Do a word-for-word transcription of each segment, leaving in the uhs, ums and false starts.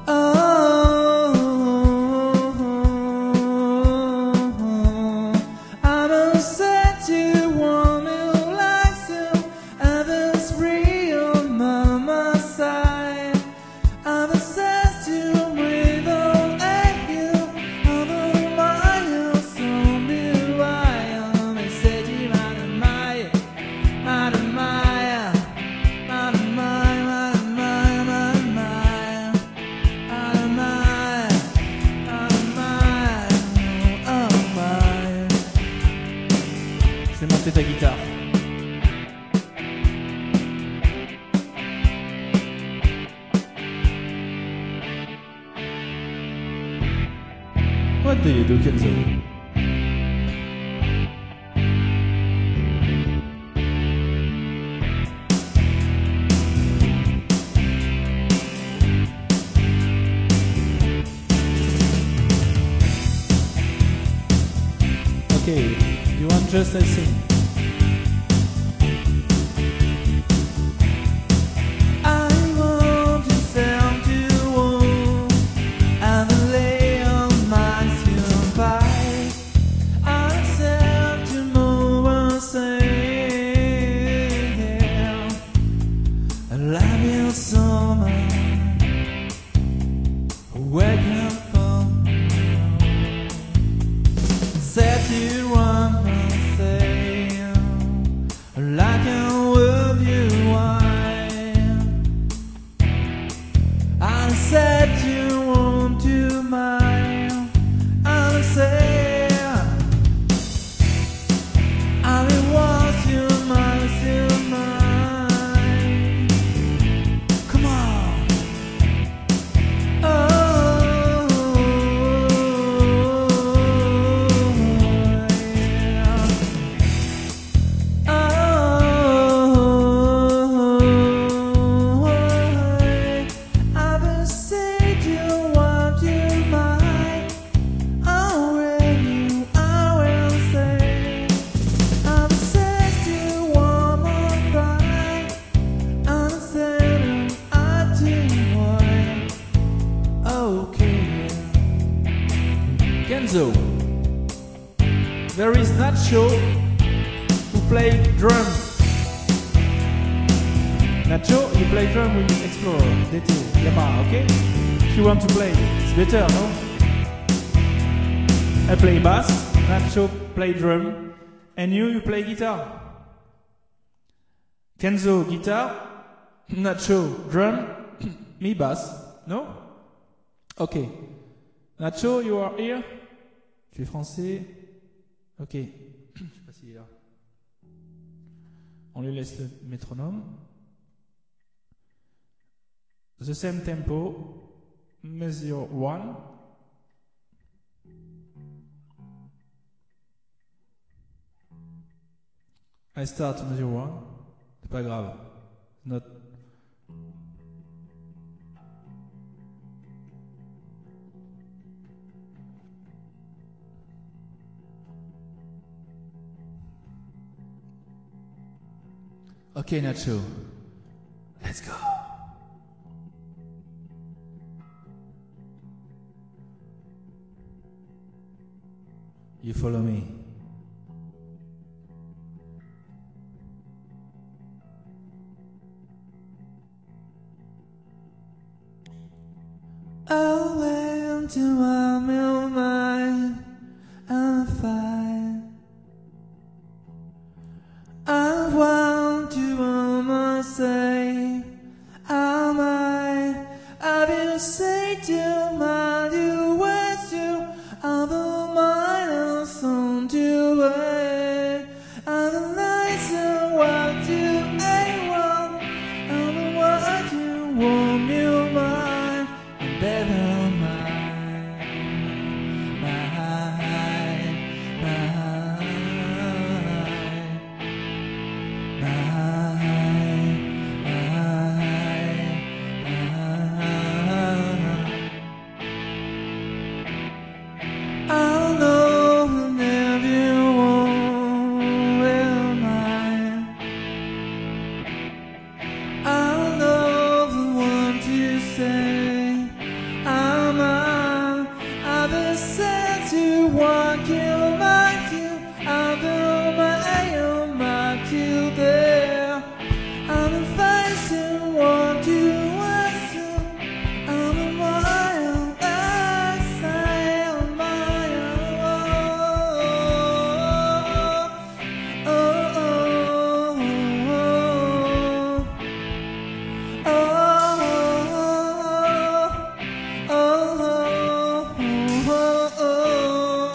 Ta guitare. What do you do, Kenzo? Okay, you want just I sing? Kenzo, there is Nacho who play drum. Nacho, you play drum with Explorer, D T, Yamaha, okay? If you want to play, it's better, no? I play bass, Nacho play drum, and you, you play guitar. Kenzo, guitar, Nacho, drum, me, bass, no? Okay. Nacho, you are here? Tu es français? Ok. Je sais pas s'il est là. On lui laisse le métronome. The same tempo. Measure one. I start measure one. C'est pas grave. Not. Okay, Nacho, let's go. You follow me. I went to a midnight and fight. I want to almost say, am I? I will say to my you waste you other miles on to way. And the nights are what you ain't want, and the what you want you mine, and better mine, mine, mine. I I'm a, I've been sent to walk you, mark you, I've been my own mark you there. I'm a face to walk you, want you, I'm a mile, I say a mile. Oh, oh, oh, oh, oh, oh, oh, oh.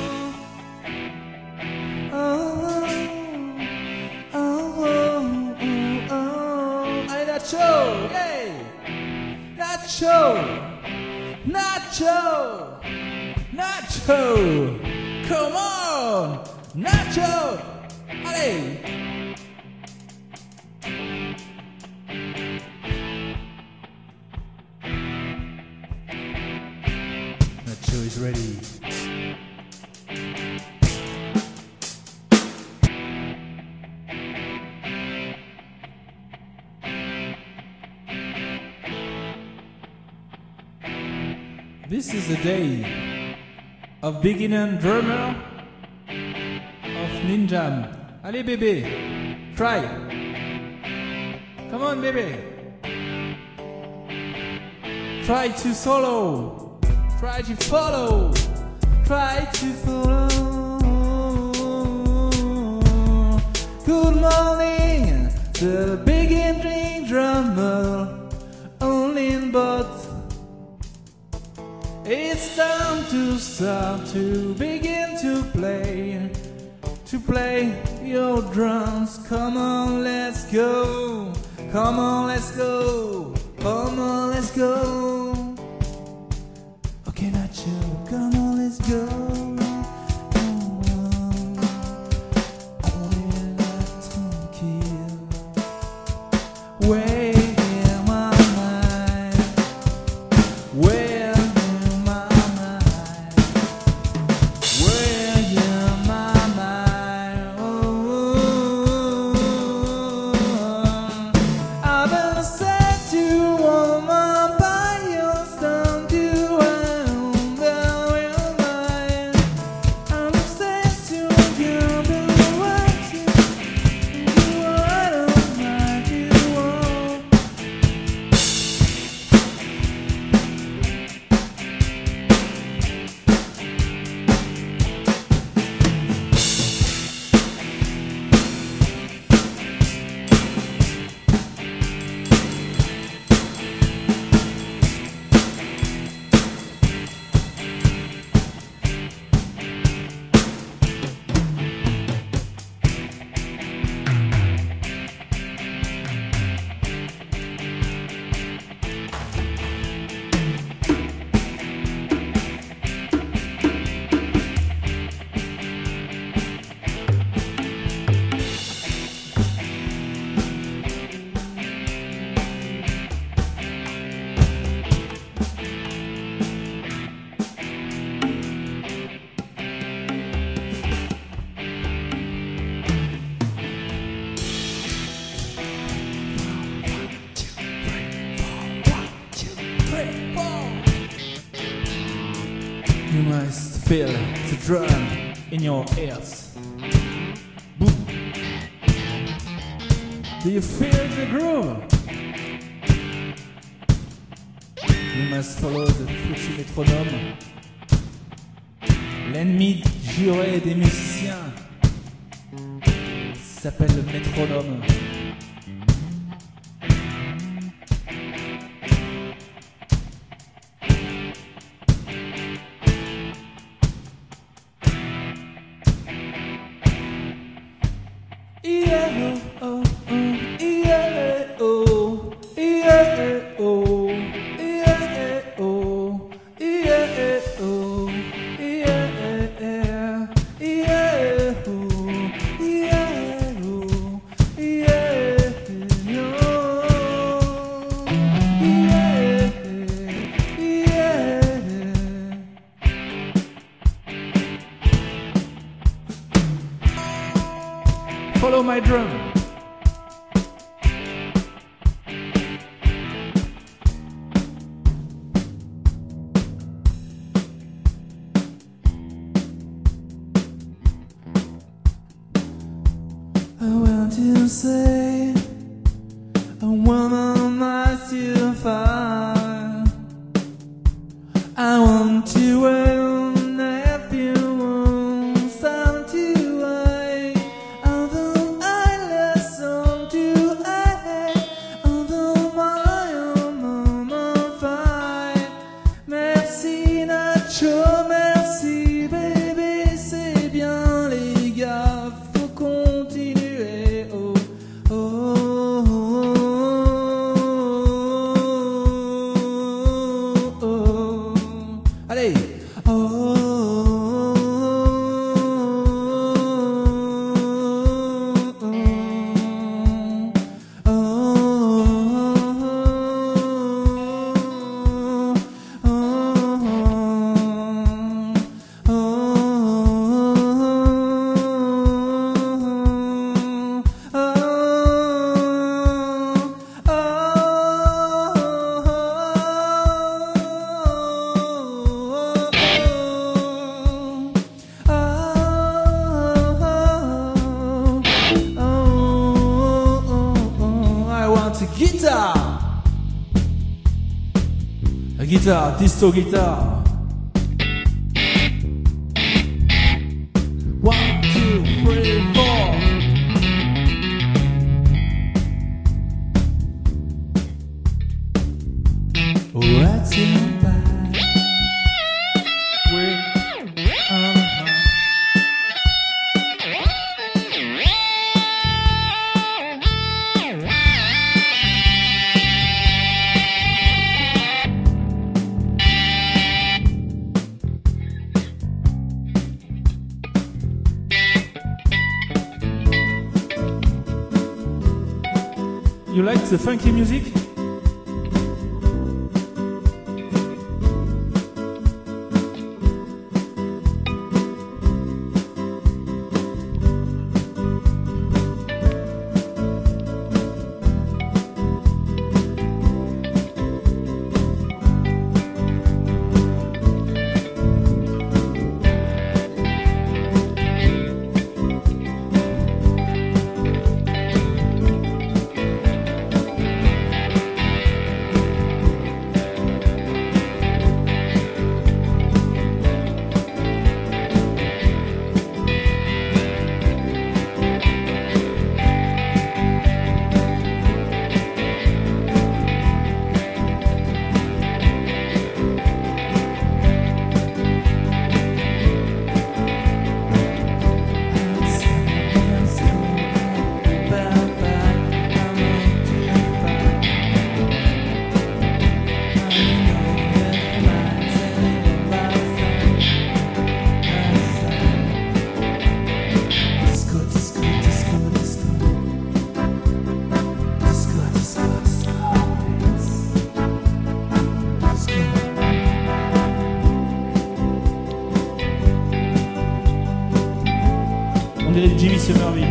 Nacho, yay! Nacho, Nacho, Nacho, come on, Nacho, allez! Nacho is ready. This is the day of beginner drummer of Ninjam. Allez bébé, try. Come on baby. Try to solo. Try to follow. Try to follow. Good morning, the beginning drummer. Only in but it's time to start to begin to play, to play your drums. Come on, let's go. Come on, let's go. Come on, let's go. Okay, Nacho, come on, let's go. Wait. You must feel the drum in your ears. Boom. Do you feel the groove? You must follow the foutu métronome. L'ennemi juré des musiciens s'appelle le métronome. Yeah, oh, oh, yeah, oh, yeah, oh, yeah, oh, yeah, oh, yeah, yeah, oh, yeah, oh, Follow my drum. say a woman might still find. I want to own a few wounds down to I. Although I listen to I, although my own moment fight. Merci Nacho, merci baby, c'est bien les gars, faut continuer. Oh, oh, oh, oh, oh. Allez. Oh, oh, oh, oh, I want a guitar, a guitar, disco guitar. One, two, three, four. What's in back? We're on the You like the funky music? On dirait Jimmy Somerville.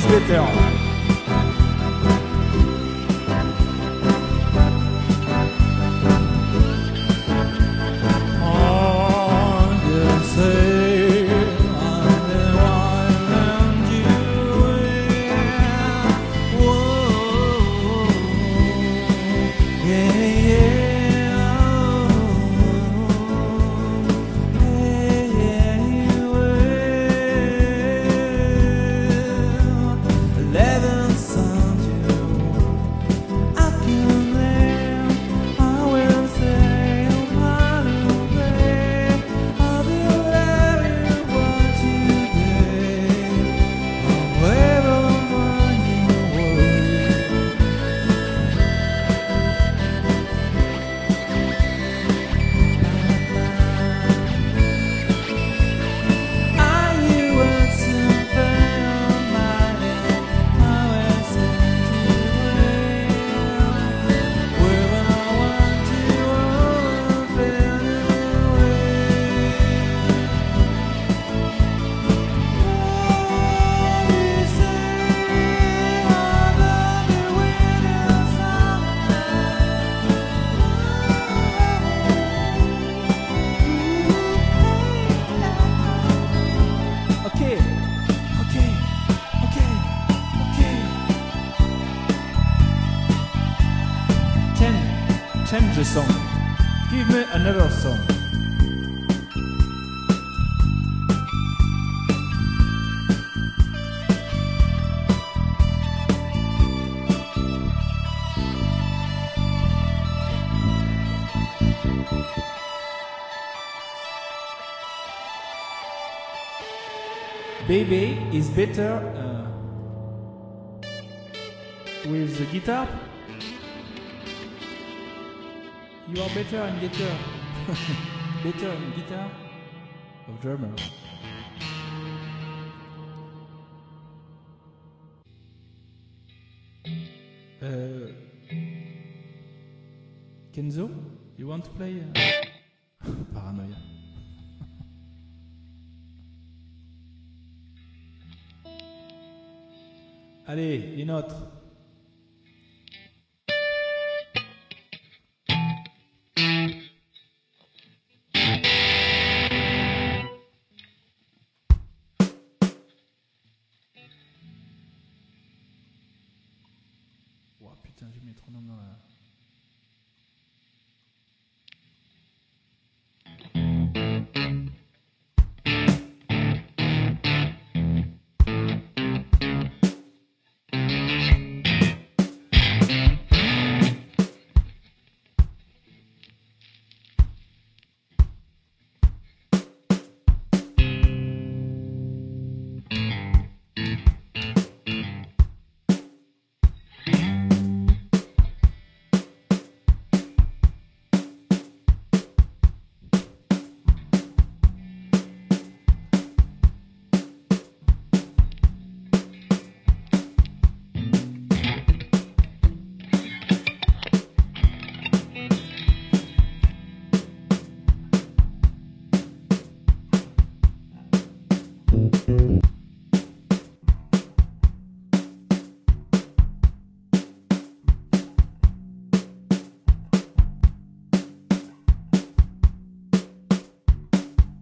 is better. Change the song. Give me another song. Baby is better uh, with the guitar. You are better in guitar. Better in guitar of drummer. Uh, Kenzo, you want to play? Uh... Paranoia. Allez, une autre. Oh putain, j'ai mis trop de noms dans la...